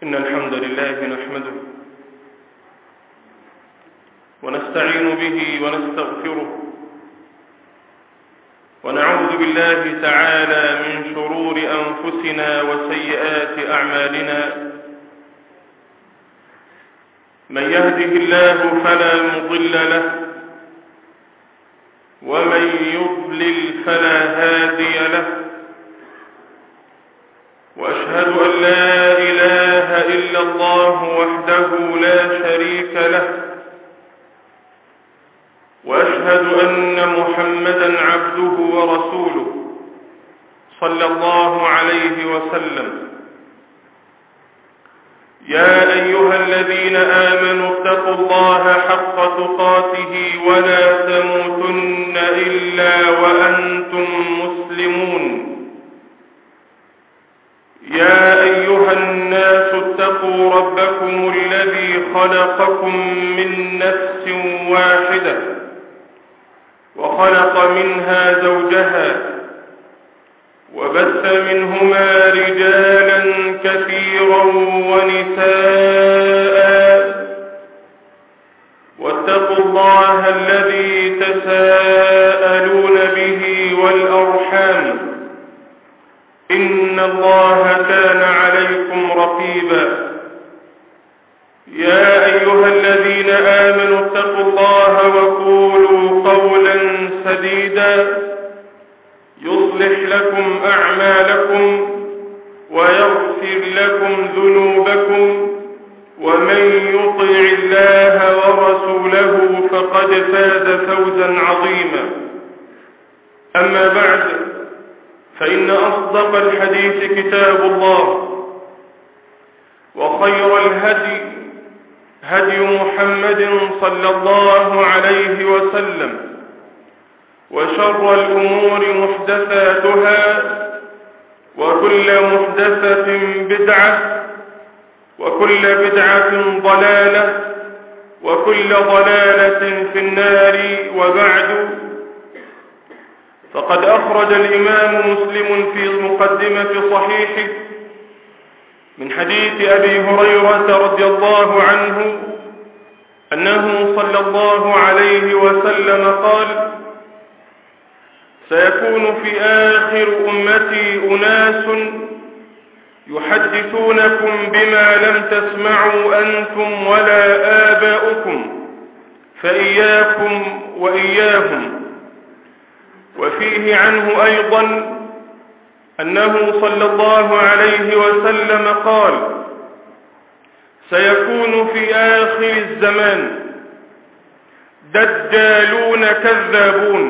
إن الحمد لله نحمده ونستعين به ونستغفره ونعوذ بالله تعالى من شرور أنفسنا وسيئات أعمالنا. من يهده الله فلا مضل له ومن يضلل فلا هادي له، وأشهد أن لا إله إلا الله وحده لا شريك له، وأشهد أن محمدا عبده ورسوله صلى الله عليه وسلم. يا أيها الذين آمنوا اتقوا الله حق تقاته ولا تموتن إلا وأنتم مسلمون. يا أيها الناس اتقوا ربكم الذي خلقكم من نفس واحدة وخلق منها زوجها وبث منهما رجالا كثيرا ونساء، واتقوا الله الذي تساءلون به والأرحام، إن الله كان عليكم رقيبا. يا أيها الذين آمنوا اتقوا الله وقولوا قولا سديدا يصلح لكم أعمالكم ويغفر لكم ذنوبكم، ومن يطع الله ورسوله فقد فاز فوزا عظيما. أما بعد، فإن أصدق الحديث كتاب الله، وخير الهدي هدي محمد صلى الله عليه وسلم، وشر الأمور محدثاتها، وكل محدثة بدعة، وكل بدعة ضلالة، وكل ضلالة في النار. وبعد، فقد أخرج الإمام مسلم في مقدمة صحيحه من حديث أبي هريرة رضي الله عنه أنه صلى الله عليه وسلم قال: سيكون في آخر أمتي أناس يحدثونكم بما لم تسمعوا أنتم ولا آباؤكم، فإياكم وإياهم. وفيه عنه أيضا أنه صلى الله عليه وسلم قال: سيكون في آخر الزمان دجالون كذابون.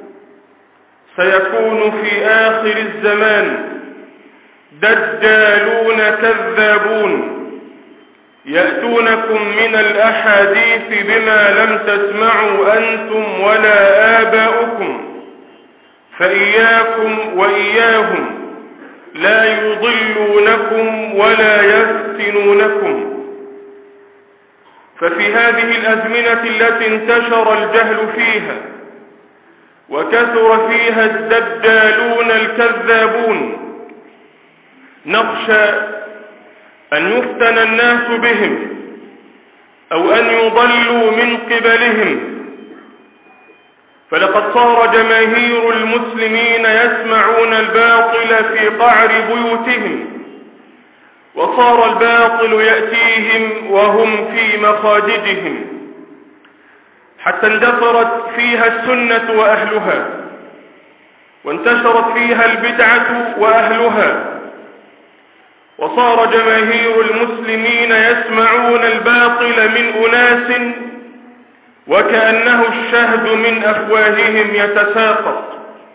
سيكون في آخر الزمان دجالون كذابون يأتونكم من الأحاديث بما لم تسمعوا أنتم ولا آباؤكم، فإياكم وإياهم، لا يضلونكم ولا يفتنونكم. ففي هذه الأزمنة التي انتشر الجهل فيها وكثر فيها الدجالون الكذابون، نخشى أن يفتن الناس بهم أو أن يضلوا من قبلهم. فلقد صار جماهير المسلمين يسمعون الباطل في قعر بيوتهم، وصار الباطل يأتيهم وهم في مخاجدهم، حتى اندثرت فيها السنة وأهلها، وانتشرت فيها البدعة وأهلها، وصار جماهير المسلمين يسمعون الباطل من أناس وكأنه الشهد من أفواههم يتساقط.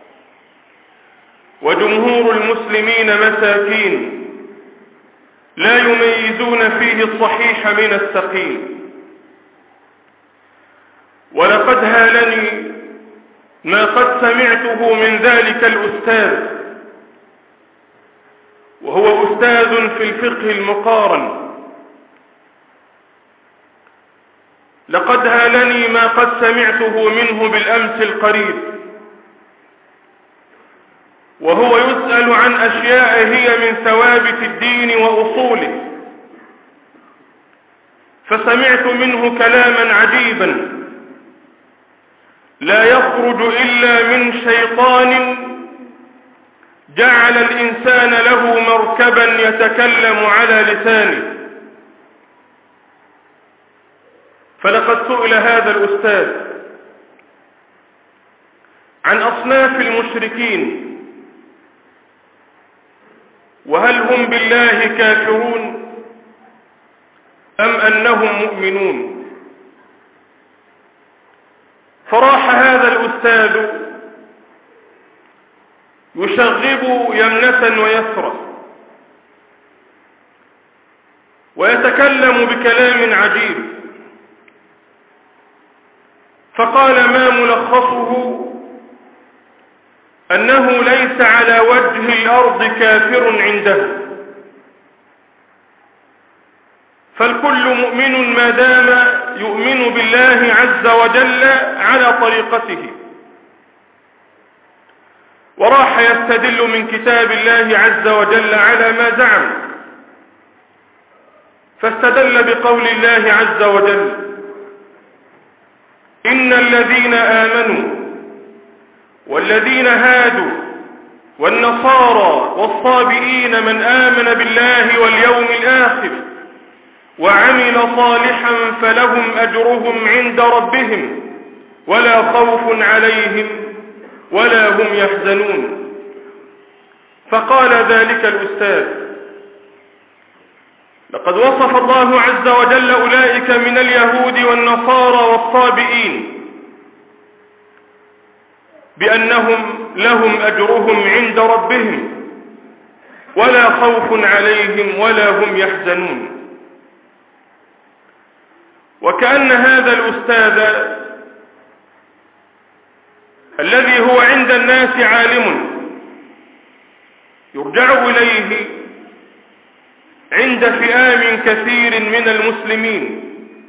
وجمهور المسلمين مساكين لا يميزون فيه الصحيح من السقيم. ولقد هالني ما قد سمعته من ذلك الأستاذ، وهو أستاذ في الفقه المقارن. لقد هالني ما قد سمعته منه بالأمس القريب، وهو يسأل عن أشياء هي من ثوابت الدين وأصوله، فسمعت منه كلاما عجيبا لا يخرج إلا من شيطان جعل الإنسان له مركبا يتكلم على لسانه. فلقد سئل هذا الأستاذ عن أصناف المشركين، وهل هم بالله كافرون أم أنهم مؤمنون؟ فراح هذا الأستاذ يشغب يمنة ويسرى ويتكلم بكلام عجيب، فقال ما ملخصه أنه ليس على وجه الأرض كافر عنده، فالكل مؤمن ما دام يؤمن بالله عز وجل على طريقته. وراح يستدل من كتاب الله عز وجل على ما زعم، فاستدل بقول الله عز وجل إن الذين آمنوا والذين هادوا والنصارى والصابئين من آمن بالله واليوم الآخر وعمل صالحا فلهم أجرهم عند ربهم ولا خوف عليهم ولا هم يحزنون. فقال ذلك الأستاذ لقد وصف الله عز وجل أولئك من اليهود والنصارى والصابئين بأنهم لهم أجرهم عند ربهم ولا خوف عليهم ولا هم يحزنون. وكأن هذا الأستاذ الذي هو عند الناس عالم يرجع إليه عند فئام كثير من المسلمين،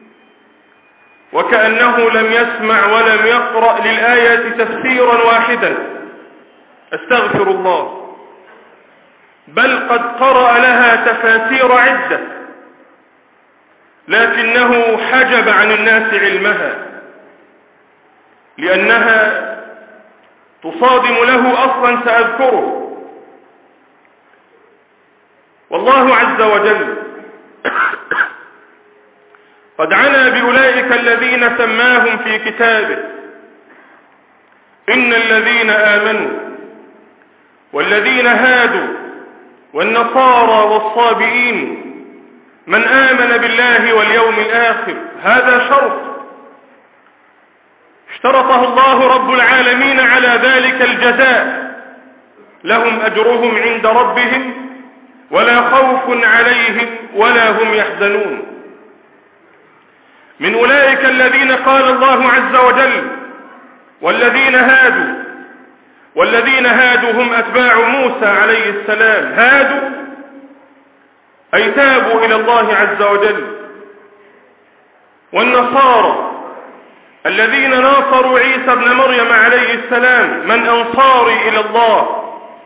وكأنه لم يسمع ولم يقرأ للآية تفسيرا واحدا، استغفر الله، بل قد قرأ لها تفاسير عدة، لكنه حجب عن الناس علمها لأنها تصادم له أصلا سأذكره. والله عز وجل قد عنى بأولئك الذين سماهم في كتابه إن الذين آمنوا والذين هادوا والنصارى والصابئين من آمن بالله واليوم الآخر. هذا شرط اشترطه الله رب العالمين على ذلك الجزاء، لهم أجرهم عند ربهم ولا خوف عليهم ولا هم يحزنون. من أولئك الذين قال الله عز وجل والذين هادوا، والذين هادوا هم أتباع موسى عليه السلام، هادوا أي تابوا إلى الله عز وجل. والنصارى الذين ناصروا عيسى ابن مريم عليه السلام، من أنصاري إلى الله.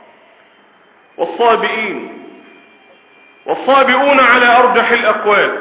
والصابئون على أرجح الأقوال،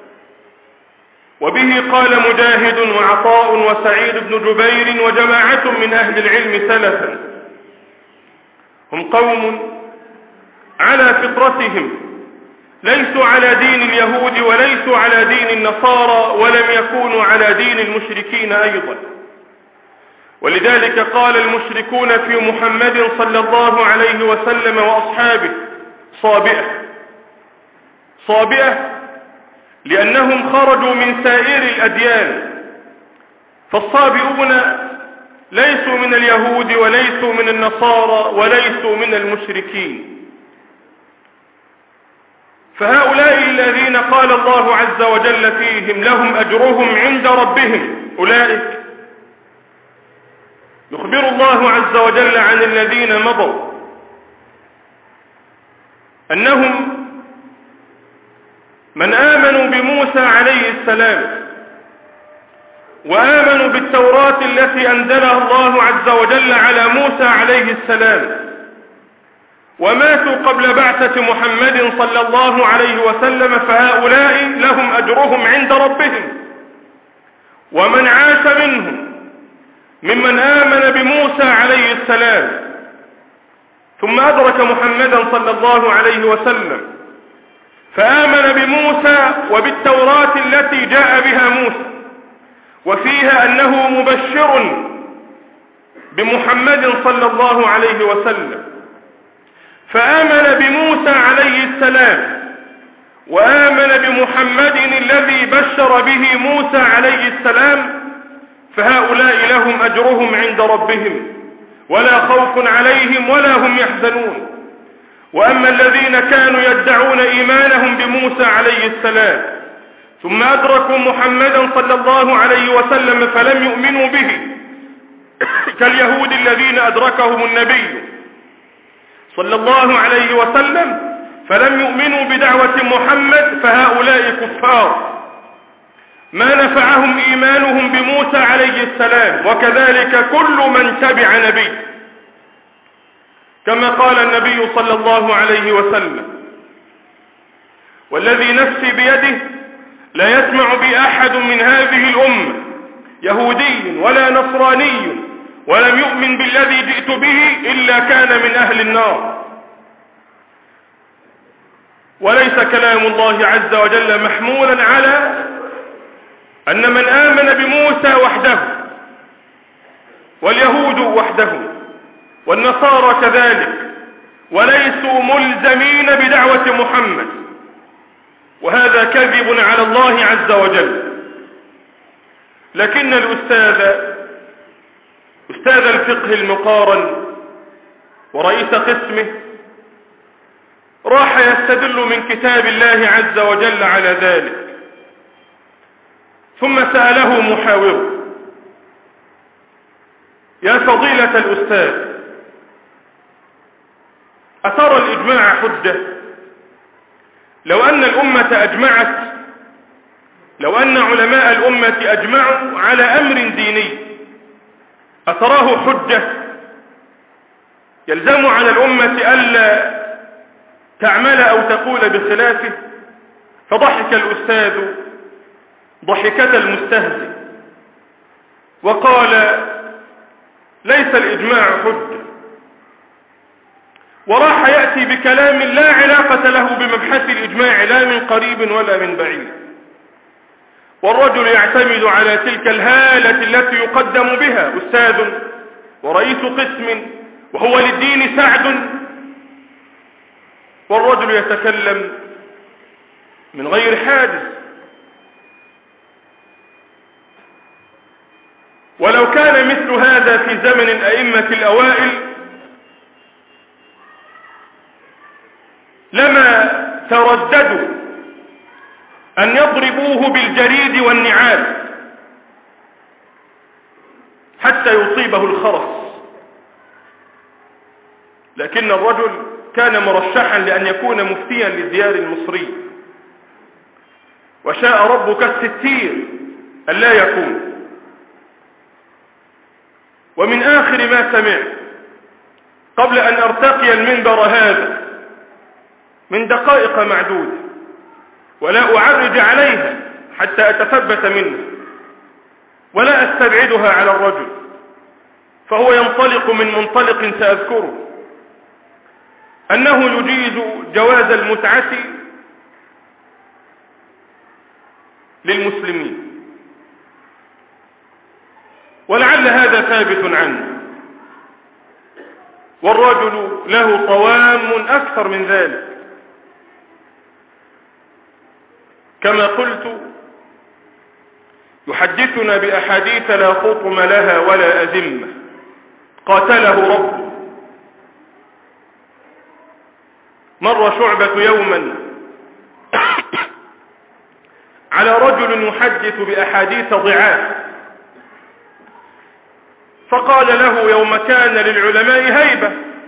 وبه قال مجاهد وعطاء وسعيد بن جبير وجماعة من أهل العلم سلفا، هم قوم على فطرتهم، ليسوا على دين اليهود وليسوا على دين النصارى ولم يكونوا على دين المشركين أيضا. ولذلك قال المشركون في محمد صلى الله عليه وسلم وأصحابه صابئة لأنهم خرجوا من سائر الأديان. فالصابئون ليسوا من اليهود وليسوا من النصارى وليسوا من المشركين. فهؤلاء الذين قال الله عز وجل فيهم لهم أجرهم عند ربهم، أولئك يخبر الله عز وجل عن الذين مضوا أنهم من آمنوا بموسى عليه السلام وآمنوا بالتوراة التي أنزلها الله عز وجل على موسى عليه السلام وماتوا قبل بعثة محمد صلى الله عليه وسلم، فهؤلاء لهم أجرهم عند ربهم. ومن عاش منهم ممن آمن بموسى عليه السلام ثم أدرك محمدا صلى الله عليه وسلم فآمن بموسى وبالتوراة التي جاء بها موسى، وفيها أنه مبشر بمحمد صلى الله عليه وسلم، فآمن بموسى عليه السلام وآمن بمحمد الذي بشر به موسى عليه السلام، فهؤلاء لهم أجرهم عند ربهم ولا خوف عليهم ولا هم يحزنون. وأما الذين كانوا يدعون إيمانهم بموسى عليه السلام ثم أدركوا محمدا صلى الله عليه وسلم فلم يؤمنوا به، كاليهود الذين أدركهم النبي صلى الله عليه وسلم فلم يؤمنوا بدعوة محمد، فهؤلاء كفار ما نفعهم إيمانهم بموسى عليه السلام، وكذلك كل من تبع نبي، كما قال النبي صلى الله عليه وسلم: والذي نفسي بيده لا يسمع بي أحد من هذه الأمة يهودي ولا نصراني ولم يؤمن بالذي جئت به إلا كان من أهل النار. وليس كلام الله عز وجل محمولا على أن من آمن بموسى وحده واليهود وحدهم والنصارى كذلك وليسوا ملزمين بدعوة محمد، وهذا كذب على الله عز وجل. لكن أستاذ الفقه المقارن ورئيس قسمه راح يستدل من كتاب الله عز وجل على ذلك، ثم سأله محاوره: يا فضيلة الأستاذ، أترى الإجماع حجة؟ لو أن الأمة أجمعت، لو أن علماء الأمة أجمعوا على أمر ديني، أتراه حجة يلزم على الأمة ألا تعمل أو تقول بخلافه؟ فضحك الأستاذ ضحكة المستهزئ وقال: ليس الإجماع حجة، وراح يأتي بكلام لا علاقة له بمبحث الإجماع لا من قريب ولا من بعيد. والرجل يعتمد على تلك الهالة التي يقدم بها أستاذ ورئيس قسم وهو للدين سعد، والرجل يتكلم من غير حادث. ولو كان مثل هذا في زمن الأئمة الأوائل لما ترددوا أن يضربوه بالجريد والنعال حتى يصيبه الخرس، لكن الرجل كان مرشحا لأن يكون مفتيا للديار المصري، وشاء ربك الستير ألا يكون. ومن آخر ما سمعت قبل أن أرتقي المنبر هذا من دقائق معدودة، ولا أعرج عليها حتى أتثبت منه ولا أستبعدها على الرجل، فهو ينطلق من منطلق سأذكره، أنه يجيز جواز المتعة للمسلمين، ولعل هذا ثابت عنه، والرجل له طوام أكثر من ذلك. كما قلت يحدثنا بأحاديث لا خطم لها ولا أذمة، قاتله ربه. مر شعبة يوما على رجل يحدث بأحاديث ضعاف، فقال له يوم كان للعلماء هيبة،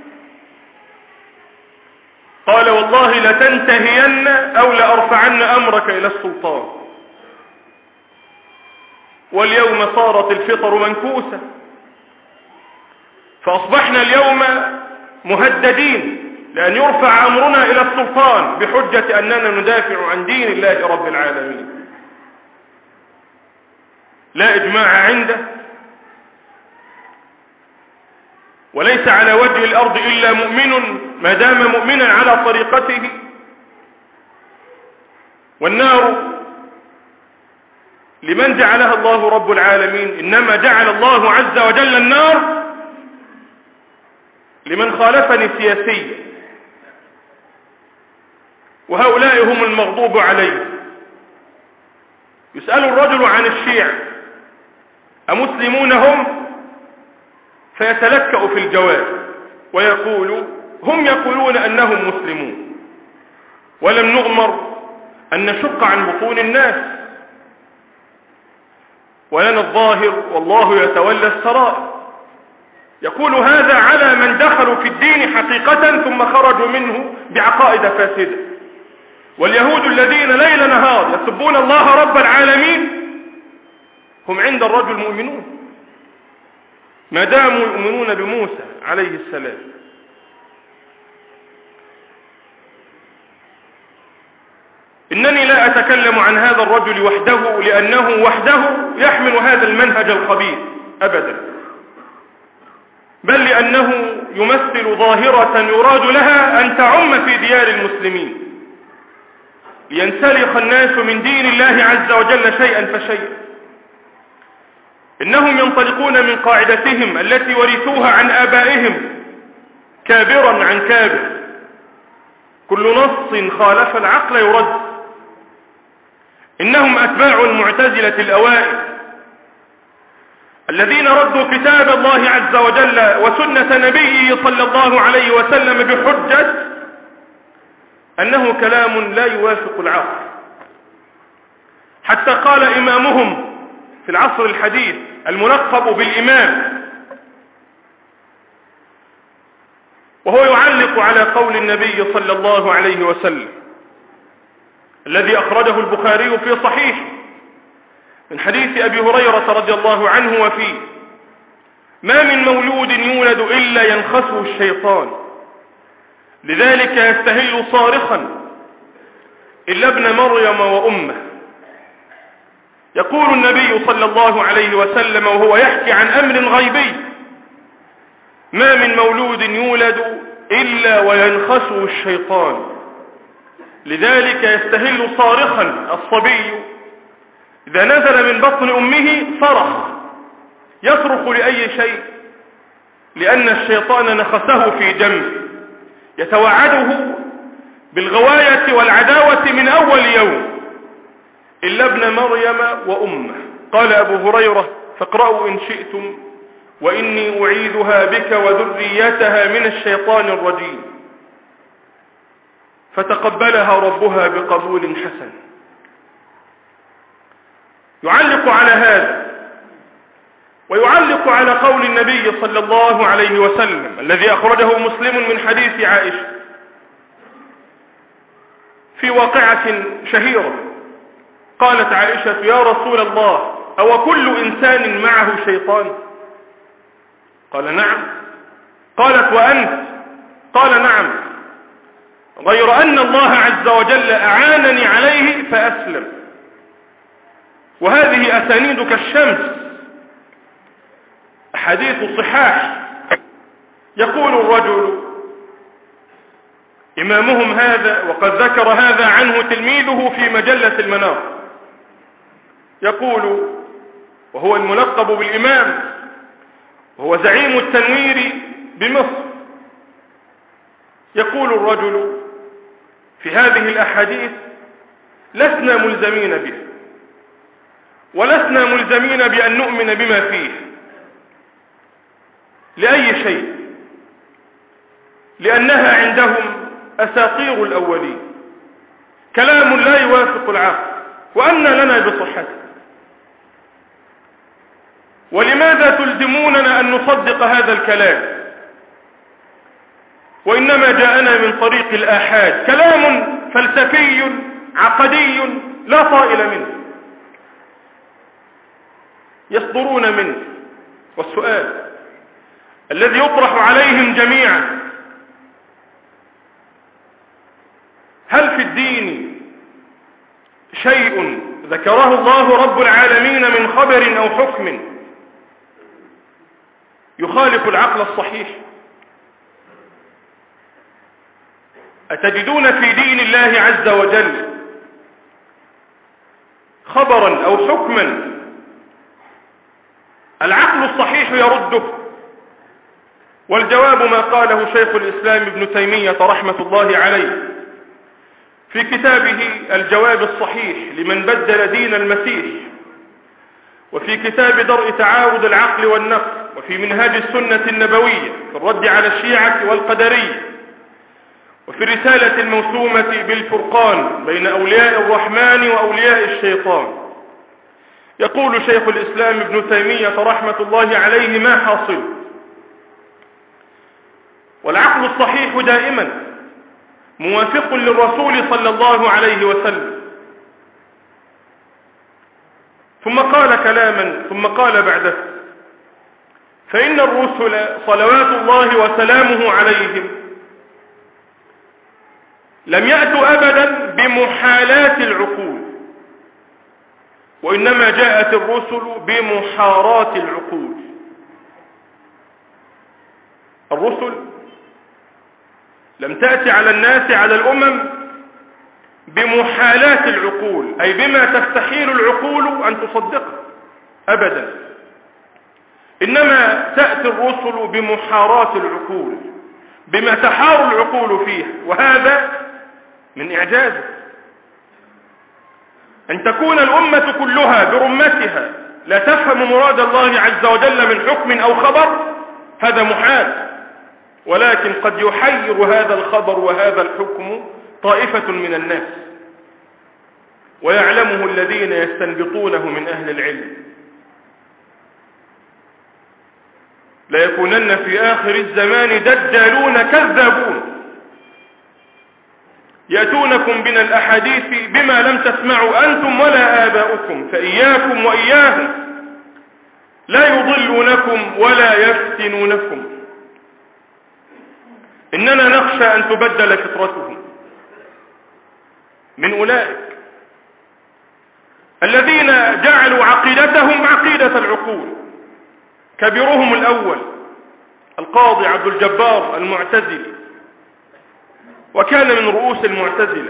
قال: والله لتنتهين أو لأرفعن أمرك إلى السلطان. واليوم صارت الفطر منكوسة، فأصبحنا اليوم مهددين لأن يرفع أمرنا إلى السلطان بحجة أننا ندافع عن دين الله رب العالمين. لا إجماع عنده، وليس على وجه الأرض إلا مؤمن ما دام مؤمنا على طريقته. والنار لمن جعلها الله رب العالمين؟ إنما جعل الله عز وجل النار لمن خالفني سياسيا، وهؤلاء هم المغضوب عليهم. يسأل الرجل عن الشيعة أمسلمون هم؟ فيتلكأ في الجواب ويقول هم يقولون أنهم مسلمون، ولم نؤمر أن نشق عن بطون الناس، ولنا الظاهر والله يتولى السرائر. يقول هذا على من دخلوا في الدين حقيقة ثم خرجوا منه بعقائد فاسدة. واليهود الذين ليل نهار يسبون الله رب العالمين هم عند الرجل مؤمنون ما داموا يؤمنون بموسى عليه السلام. إنني لا أتكلم عن هذا الرجل وحده لأنه وحده يحمل هذا المنهج الخبيث أبدا، بل لأنه يمثل ظاهرة يراد لها أن تعم في ديار المسلمين لينسلخ الناس من دين الله عز وجل شيئا فشيئا. إنهم ينطلقون من قاعدتهم التي ورثوها عن آبائهم كابرا عن كابر، كل نص خالف العقل يرد. إنهم أتباع المعتزلة الأوائل الذين ردوا كتاب الله عز وجل وسنة نبيه صلى الله عليه وسلم بحجة أنه كلام لا يوافق العقل. حتى قال إمامهم في العصر الحديث الملقب بالإمام وهو يعلق على قول النبي صلى الله عليه وسلم الذي أخرجه البخاري في صحيحه من حديث أبي هريرة رضي الله عنه وفيه: ما من مولود يولد إلا ينخسه الشيطان، لذلك يستهل صارخا إلا ابن مريم وأمه. يقول النبي صلى الله عليه وسلم وهو يحكي عن أمر غيبي: ما من مولود يولد إلا وينخسه الشيطان، لذلك يستهل صارخا الصبي إذا نزل من بطن أمه صرخ يصرخ لأي شيء، لأن الشيطان نخسه في جنبه يتوعده بالغواية والعداوة من أول يوم إلا ابن مريم وأمه. قال أبو هريرة: فاقرأوا إن شئتم وإني أعيذها بك وذريتها من الشيطان الرجيم. فتقبلها ربها بقبول حسن. يعلق على هذا ويعلق على قول النبي صلى الله عليه وسلم الذي أخرجه مسلم من حديث عائشة في واقعة شهيرة. قالت عائشة: يا رسول الله، أو كل إنسان معه شيطان؟ قال: نعم. قالت: وأنت؟ قال: نعم، غير أن الله عز وجل أعانني عليه فأسلم. وهذه أسانيد كالشمس، أحاديث صحاح. يقول الرجل إمامهم هذا، وقد ذكر هذا عنه تلميذه في مجلة المنار، يقول وهو الملقب بالإمام وهو زعيم التنوير بمصر، يقول الرجل في هذه الأحاديث: لسنا ملزمين به، ولسنا ملزمين بأن نؤمن بما فيه لأي شيء، لأنها عندهم أساطير الأولين، كلام لا يوافق العقل، وأن لنا بصحته. ولماذا تلزموننا أن نصدق هذا الكلام وإنما جاءنا من طريق الآحاد، كلام فلسفي عقدي لا طائل منه يصدرون منه. والسؤال الذي يطرح عليهم جميعا: هل في الدين شيء ذكره الله رب العالمين من خبر أو حكم يخالف العقل الصحيح؟ أتجدون في دين الله عز وجل خبرا أو حكما العقل الصحيح يرده؟ والجواب ما قاله شيخ الإسلام ابن تيمية رحمة الله عليه في كتابه الجواب الصحيح لمن بدل دين المسيح، وفي كتاب درء تعارض العقل والنقل، وفي منهاج السنة النبوية في الرد على الشيعة والقدرية، وفي الرسالة الموسومة بالفرقان بين أولياء الرحمن وأولياء الشيطان. يقول شيخ الإسلام ابن تيمية رحمة الله عليه ما حاصل: والعقل الصحيح دائما موافق للرسول صلى الله عليه وسلم. ثم قال كلاما ثم قال بعده: فإن الرسل صلوات الله وسلامه عليهم لم يأتوا أبدا بمحالات العقول، وإنما جاءت الرسل بمحارات العقول. الرسل لم تأتي على الناس، على الأمم، بمحالات العقول، أي بما تستحيل العقول أن تصدقه أبدا، إنما تأتي الرسل بمحارات العقول، بما تحار العقول فيه. وهذا من إعجازه. أن تكون الأمة كلها برمتها لا تفهم مراد الله عز وجل من حكم أو خبر، هذا محال، ولكن قد يحير هذا الخبر وهذا الحكم طائفة من الناس، ويعلمه الذين يستنبطونه من أهل العلم. ليكونن في آخر الزمان دجالون كذابون يأتونكم من الأحاديث بما لم تسمعوا أنتم ولا آباؤكم، فإياكم وإياهم لا يضلونكم ولا يفتنونكم، إننا نخشى أن تبدل فطرتهم. من أولئك الذين جعلوا عقيدتهم عقيدة العقول. كبيرهم الأول القاضي عبد الجبار المعتزلي، وكان من رؤوس المعتزلة.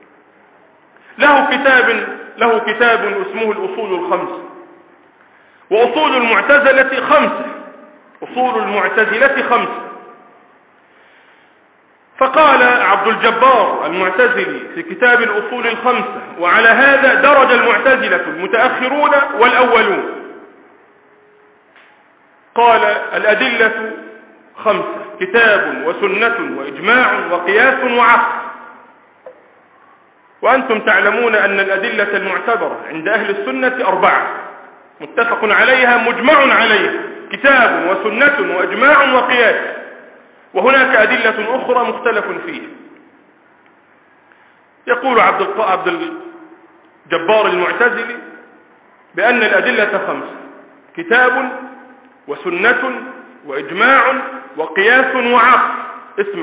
له كتاب اسمه الأصول الخمسة، وأصول المعتزلة خمسة، أصول المعتزلة خمسة. فقال عبد الجبار المعتزلي في كتاب الأصول الخمسة: وعلى هذا درج المعتزلة المتأخرون والأولون. قال: الأدلة خمسة: كتاب وسنة وإجماع وقياس وعقل. وأنتم تعلمون أن الأدلة المعتبرة عند أهل السنة 4 متفق عليها مجمع عليها: كتاب وسنة وإجماع وقياس، وهناك أدلة أخرى مختلف فيها. يقول عبد الجبار المعتزلي بأن الأدلة 5: كتاب وسنة وإجماع وقياس وعقل. اسمع: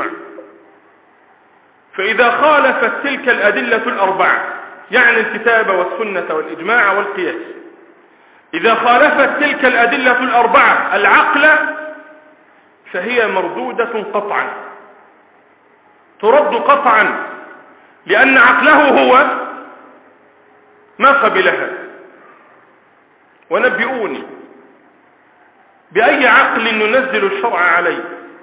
فإذا خالفت تلك الأدلة 4، يعني الكتاب والسنة والإجماع والقياس، إذا خالفت تلك الأدلة 4 العقل فهي مردودة قطعا، ترد قطعا، لأن عقله هو ما قبلها. ونبئوني بأي عقل ننزل الشرع عليه؟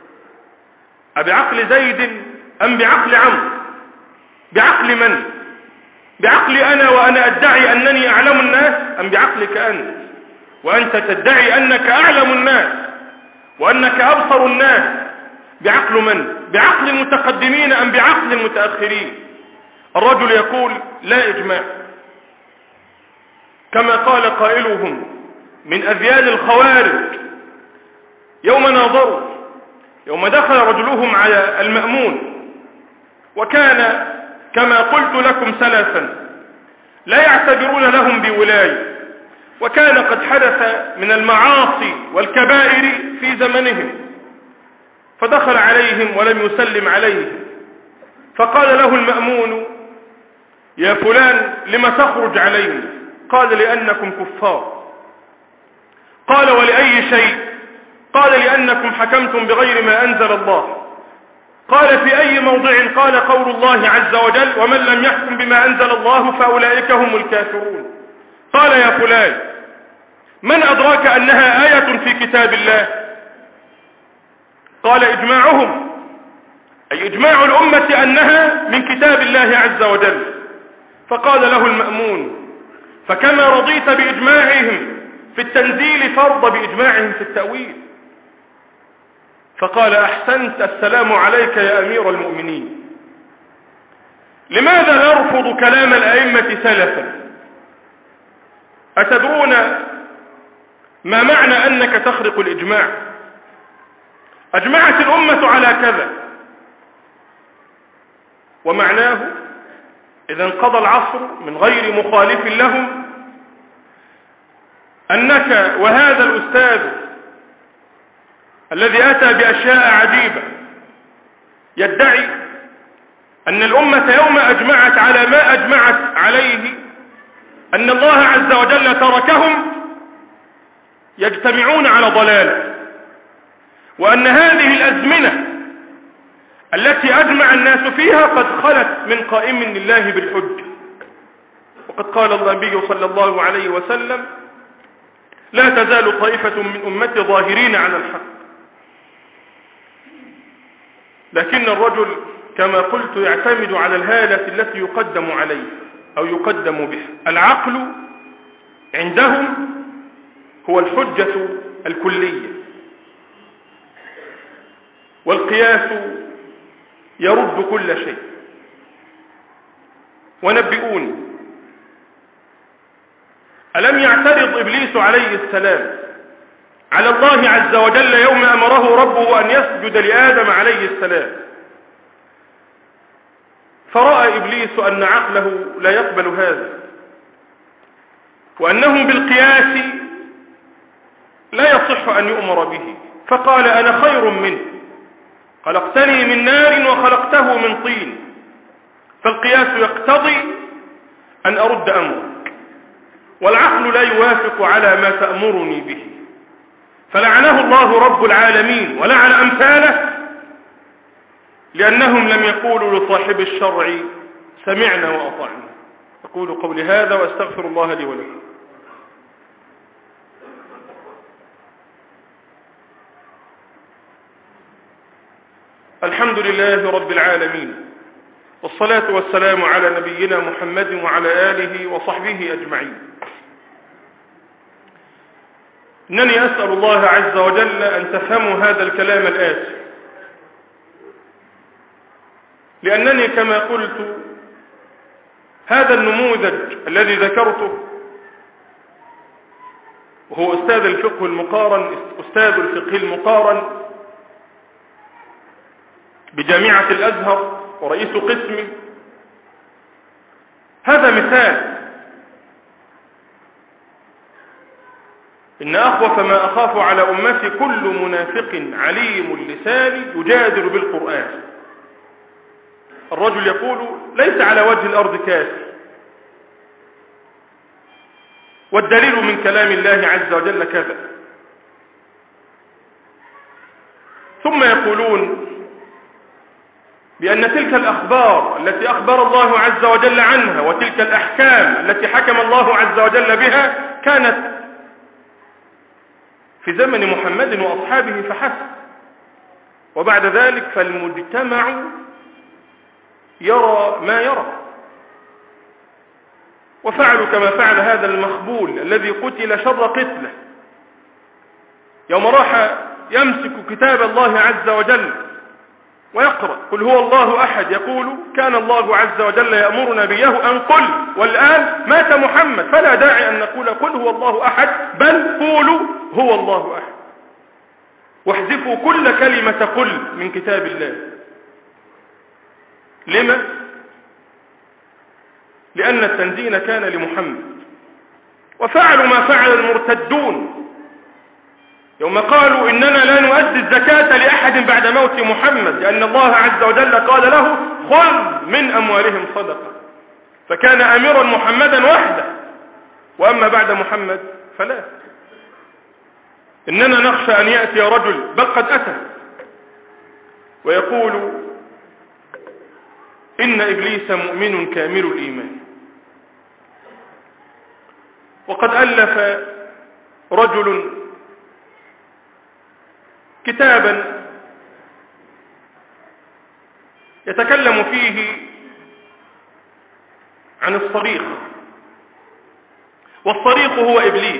أبعقل زيد أم بعقل عمرو؟ بعقل من؟ بعقلي أنا وأنا أدعي أنني أعلم الناس، أم بعقلك أنت وأنت تدعي أنك أعلم الناس وأنك أبصر الناس؟ بعقل من؟ بعقل المتقدمين أم بعقل المتأخرين؟ الرجل يقول: لا إجماع، كما قال قائلهم من أذيال الخوارج يوم ناظروا، يوم دخل رجلهم على المأمون، وكان كما قلت لكم سلفا لا يعتبرون لهم بولاية، وكان قد حدث من المعاصي والكبائر في زمنهم، فدخل عليهم ولم يسلم عليهم، فقال له المأمون: يا فلان لم تخرج علينا؟ قال: لأنكم كفار. قال: ولأي شيء؟ قال: لأنكم حكمتم بغير ما أنزل الله. قال: في أي موضع؟ قال: قول الله عز وجل: ومن لم يحكم بما أنزل الله فأولئك هم الكافرون. قال: يا فلان من أدراك أنها آية في كتاب الله؟ قال: إجماعهم، أي إجماع الأمة أنها من كتاب الله عز وجل. فقال له المأمون: فكما رضيت بإجماعهم في التنزيل فارض بإجماعهم في التأويل. فقال: أحسنت، السلام عليك يا أمير المؤمنين. لماذا نرفض كلام الأئمة سلفا؟ أتدرون ما معنى أنك تخرق الإجماع؟ أجمعت الأمة على كذا، ومعناه إذا انقضى العصر من غير مخالف لهم أنك وهذا الأستاذ الذي أتى بأشياء عجيبة يدعي أن الأمة يوم أجمعت على ما أجمعت عليه أن الله عز وجل تركهم يجتمعون على ضلالة، وأن هذه الأزمنة التي أجمع الناس فيها قد خلت من قائم لله بالحج. وقد قال النبي صلى الله عليه وسلم: لا تزال طائفة من أمتي ظاهرين على الحق. لكن الرجل كما قلت يعتمد على الهالة التي يقدم عليه أو يقدم بها. العقل عندهم هو الحجة الكلية، والقياس يرد كل شيء. ونبئوني، ألم يعترض إبليس عليه السلام على الله عز وجل يوم أمره ربه أن يسجد لآدم عليه السلام؟ فرأى إبليس أن عقله لا يقبل هذا، وأنه بالقياس لا يصح أن يؤمر به، فقال: أنا خير منه، خلقتني من نار وخلقته من طين، فالقياس يقتضي أن أرد أمرك، والعقل لا يوافق على ما تأمرني به. فلعنه الله رب العالمين ولعن أمثاله، لأنهم لم يقولوا لصاحب الشرع سمعنا وأطعنا. أقول قولي هذا وأستغفر الله لي ولكم. الحمد لله رب العالمين، والصلاة والسلام على نبينا محمد وعلى آله وصحبه أجمعين. إنني أسأل الله عز وجل أن تفهموا هذا الكلام الآتي، لأنني كما قلت هذا النموذج الذي ذكرته وهو أستاذ الفقه المقارن، أستاذ الفقه المقارن بجامعة الأزهر ورئيس قسمه، هذا مثال. إن أخوف ما أخاف على أمتي كل منافق عليم اللسان يجادل بالقرآن. الرجل يقول: ليس على وجه الأرض كافر، والدليل من كلام الله عز وجل كذا. ثم يقولون بأن تلك الأخبار التي أخبر الله عز وجل عنها وتلك الأحكام التي حكم الله عز وجل بها كانت في زمن محمد وأصحابه فحسب، وبعد ذلك فالمجتمع يرى ما يرى. وفعلوا كما فعل هذا المخبول الذي قتل شر قتله، يوم راح يمسك كتاب الله عز وجل ويقرأ: قل هو الله أحد، يقول: كان الله عز وجل يأمرنا بيه أن قل، والآن مات محمد، فلا داعي أن نقول قل هو الله أحد، بل قولوا هو الله أحد، واحذفوا كل كلمة قل من كتاب الله. لما؟ لأن التنزيل كان لمحمد. وفعلوا ما فعل المرتدون يوم قالوا: إننا لا نؤدي الزكاة لأحد بعد موت محمد، لأن الله عز وجل قال له: خذ من أموالهم صدقة، فكان أميرا محمدا وحده، وأما بعد محمد فلا. إننا نخشى أن يأتي رجل، بل قد أتى، ويقول إن إبليس مؤمن كامل الإيمان. وقد ألف رجل كتابا يتكلم فيه عن الصريخ، والصريخ هو إبليس،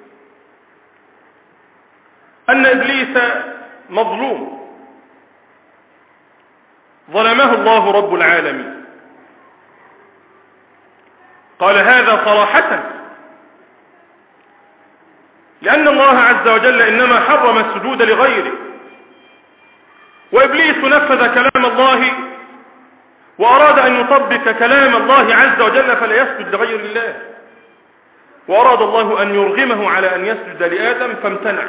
أن إبليس مظلوم ظلمه الله رب العالمين. قال هذا صراحة، لأن الله عز وجل إنما حرم السجود لغيره، وإبليس نفذ كلام الله وأراد أن يطبق كلام الله عز وجل فلا يسجد لغير الله، وأراد الله أن يرغمه على أن يسجد لآدم فامتنع،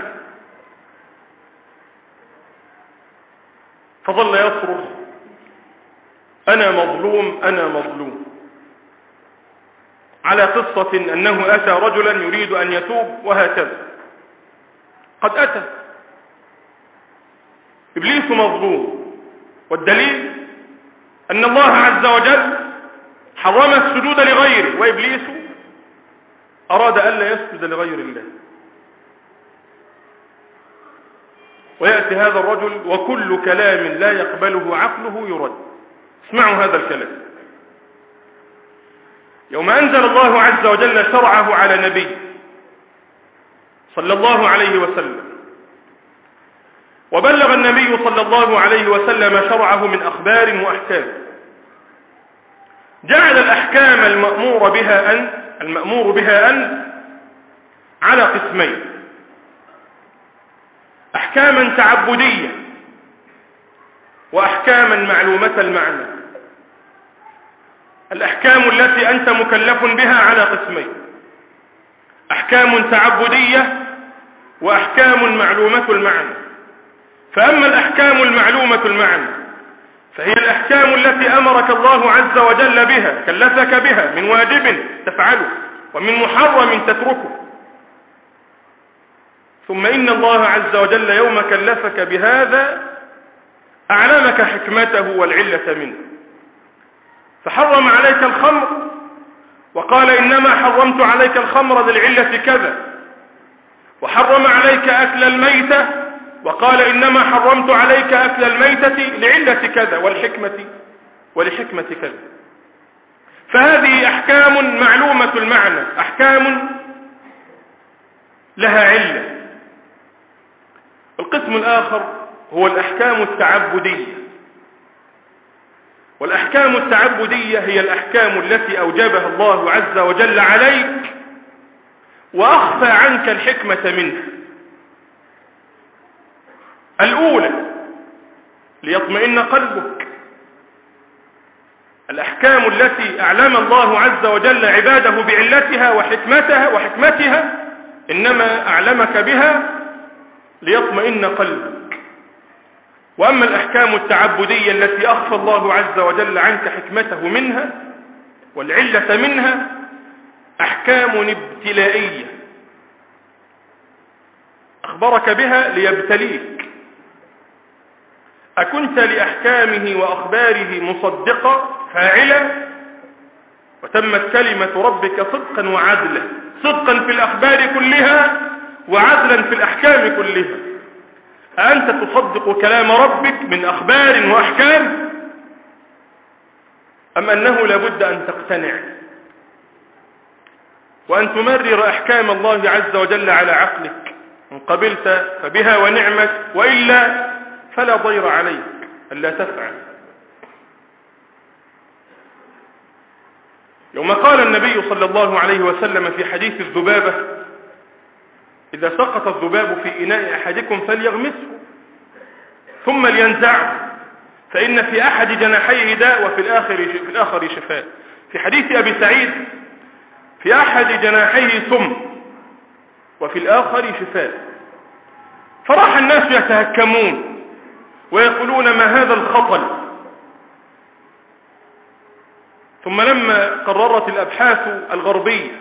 فظل يصرخ أنا مظلوم أنا مظلوم، على قصة أنه أتى رجلا يريد أن يتوب وهكذا. قد أتى إبليس مظلوم، والدليل أن الله عز وجل حرم السجود لغيره، وإبليس أراد ألا يسجد لغير الله. ويأتي هذا الرجل وكل كلام لا يقبله عقله يرد. اسمعوا هذا الكلام. يوم أنزل الله عز وجل شرعه على نبي صلى الله عليه وسلم، وبلغ النبي صلى الله عليه وسلم شرعه من أخبار وأحكام، جعل الأحكام المأمور بها أن على قسمين: أحكاما تعبدية وأحكاما معلومة المعنى. الأحكام التي أنت مكلف بها على قسمين: أحكام تعبدية وأحكام معلومة المعنى. فأما الأحكام المعلومة المعنى فهي الأحكام التي أمرك الله عز وجل بها، كلفك بها من واجب تفعله ومن محرم تتركه. ثم إن الله عز وجل يوم كلفك بهذا أعلمك حكمته والعلة منه، فحرم عليك الخمر وقال إنما حرمت عليك الخمر للعلة كذا، وحرم عليك أكل الميتة وقال إنما حرمت عليك أكل الميتة لعلة كذا ولحكمة كذا. فهذه أحكام معلومة المعنى، أحكام لها علة. القسم الآخر هو الأحكام التعبدية، والأحكام التعبدية هي الأحكام التي أوجبها الله عز وجل عليك وأخفى عنك الحكمة منها. الأولى ليطمئن قلبك، الأحكام التي أعلم الله عز وجل عباده بعلتها وحكمتها إنما أعلمك بها ليطمئن قلبك. وأما الأحكام التعبدية التي أخفى الله عز وجل عنك حكمته منها والعلة منها أحكام ابتلائية أخبرك بها ليبتليك. أكنت لأحكامه وأخباره مصدقا فاعلا، وتمت كلمة ربك صدقا وعدلا، صدقا في الأخبار كلها وعدلا في الأحكام كلها. أأنت تصدق كلام ربك من أخبار وأحكام، أم أنه لابد أن تقتنع وأن تمرر أحكام الله عز وجل على عقلك؟ إن قبلت فبها ونعمت، وإلا فلا ضير عليك ألا تفعل. يوم قال النبي صلى الله عليه وسلم في حديث الذبابة: إذا سقط الذباب في إناء أحدكم فليغمسه ثم لينزعه، فإن في أحد جناحيه داء وفي الآخر شفاء. في حديث أبي سعيد: في أحد جناحيه سم وفي الآخر شفاء. فراح الناس يتهكمون ويقولون: ما هذا الخطل ثم لما قررت الأبحاث الغربية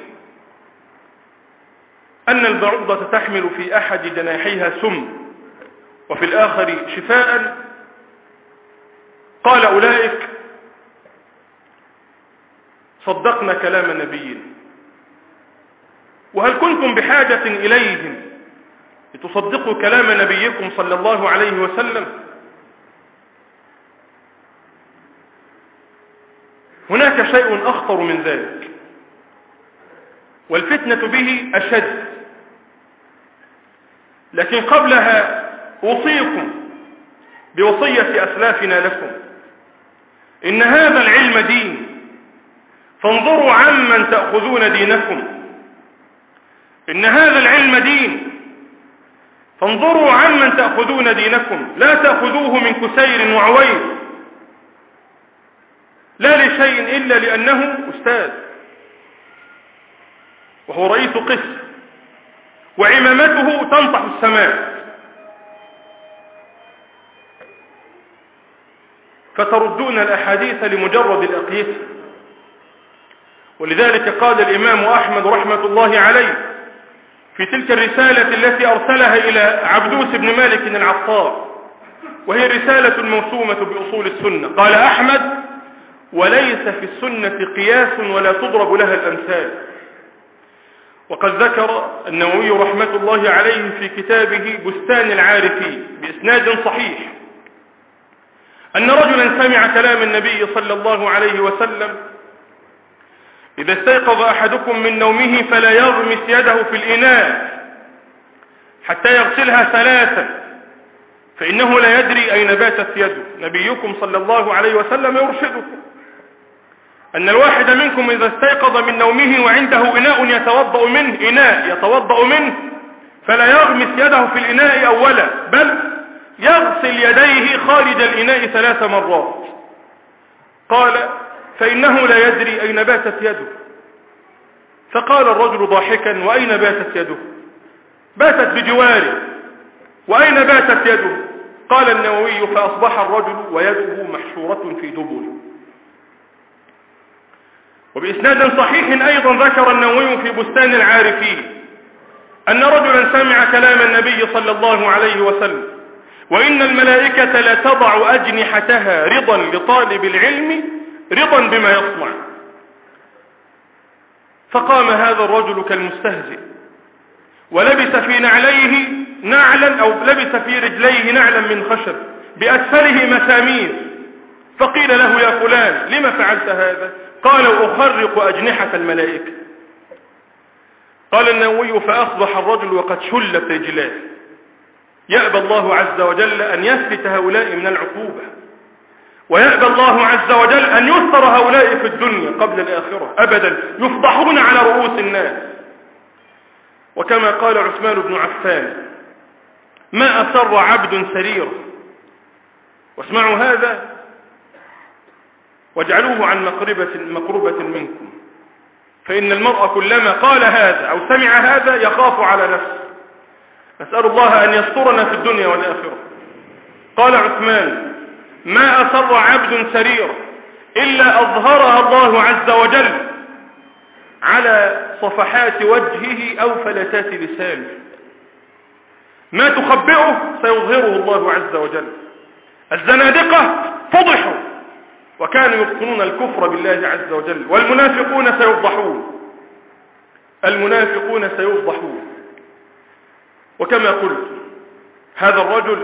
أن البعوضة تحمل في أحد جناحيها سم وفي الآخر شفاء، قال أولئك صدقنا كلام نبينا. وهل كنتم بحاجة إليهم لتصدقوا كلام نبيكم صلى الله عليه وسلم؟ هناك شيء أخطر من ذلك، والفتنة به أشد، لكن قبلها أوصيكم بوصية أسلافنا لكم: إن هذا العلم دين، فانظروا عمن تأخذون دينكم. إن هذا العلم دين، فانظروا عمن تأخذون دينكم، لا تأخذوه من كسير وعويل، لا لشيء إلا لأنه أستاذ وهو رئيس قسم وعمامته تنطح السماء، فتردون الأحاديث لمجرد الأقيسة. ولذلك قال الإمام أحمد رحمة الله عليه في تلك الرسالة التي أرسلها إلى عبدوس بن مالك العطار، وهي رسالة موسومة بأصول السنة، قال أحمد: وليس في السنة قياس ولا تضرب لها الأمثال. وقد ذكر النووي رحمة الله عليه في كتابه بستان العارفين بإسناد صحيح أن رجلا سمع كلام النبي صلى الله عليه وسلم: إذا استيقظ أحدكم من نومه فلا يغمس يده في الإناء حتى يغسلها ثلاثا، فإنه لا يدري أين باتت يده. نبيكم صلى الله عليه وسلم يرشدكم أن الواحد منكم إذا استيقظ من نومه وعنده إناء يتوضأ منه فلا يغمس يده في الإناء أولا، بل يغسل يديه خارج الإناء 3 مرات. قال: فإنه لا يدري أين باتت يده. فقال الرجل ضاحكا: وأين باتت يده؟ باتت بجواره. وأين باتت يده؟ قال النووي: فأصبح الرجل ويده محشورة في دبره. وبإسناد صحيح أيضا ذكر النووي في بستان العارفين أن رجلا سمع كلام النبي صلى الله عليه وسلم: وإن الملائكة لا تضع أجنحتها رضا لطالب العلم رضا بما يصنع. فقام هذا الرجل كالمستهزئ ولبس في نعليه نعلا، أو لبس في رجليه نعلا من خشب بأسفله مسامير. فقيل له: يا فلان لما فعلت هذا؟ قال: أخرق أجنحة الملائكة. قال النووي: فأصبح الرجل وقد شلت رجلاه. يأبى الله عز وجل أن يثبت هؤلاء من العقوبة، ويأبى الله عز وجل أن يستر هؤلاء في الدنيا قبل الآخرة أبدا، يفضحون على رؤوس الناس. وكما قال عثمان بن عفان: ما أسر عبد سريرا. واسمعوا هذا واجعلوه عن مقربة منكم، فإن المرء كلما قال هذا أو سمع هذا يخاف على نفسه. نسأل الله أن يسترنا في الدنيا والآخرة. قال عثمان: ما أسر عبد سريرا إلا أظهرها الله عز وجل على صفحات وجهه أو فلتات لسانه. ما تخبئه سيظهره الله عز وجل. الزنادقة فضحوا وكانوا يبطنون الكفر بالله عز وجل، والمنافقون سيفضحون. المنافقون سيفضحون. وكما قلت، هذا الرجل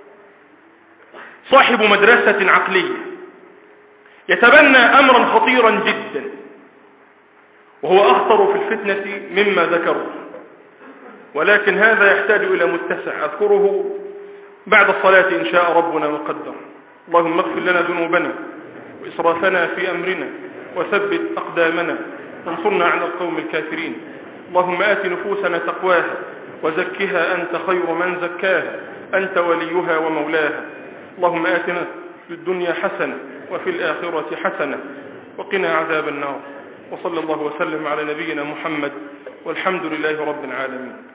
صاحب مدرسة عقلية يتبنى أمرا خطيرا جدا، وهو أخطر في الفتنة مما ذكرت، ولكن هذا يحتاج إلى متسع أذكره بعد الصلاة إن شاء ربنا وقدر. اللهم اغفر لنا ذنوبنا وإسرافنا في أمرنا وثبت أقدامنا وانصرنا على القوم الكافرين. اللهم آت نفوسنا تقواها وزكها أنت خير من زكاها، أنت وليها ومولاها. اللهم آتنا في الدنيا حسنة وفي الآخرة حسنة وقنا عذاب النار. وصلى الله وسلم على نبينا محمد، والحمد لله رب العالمين.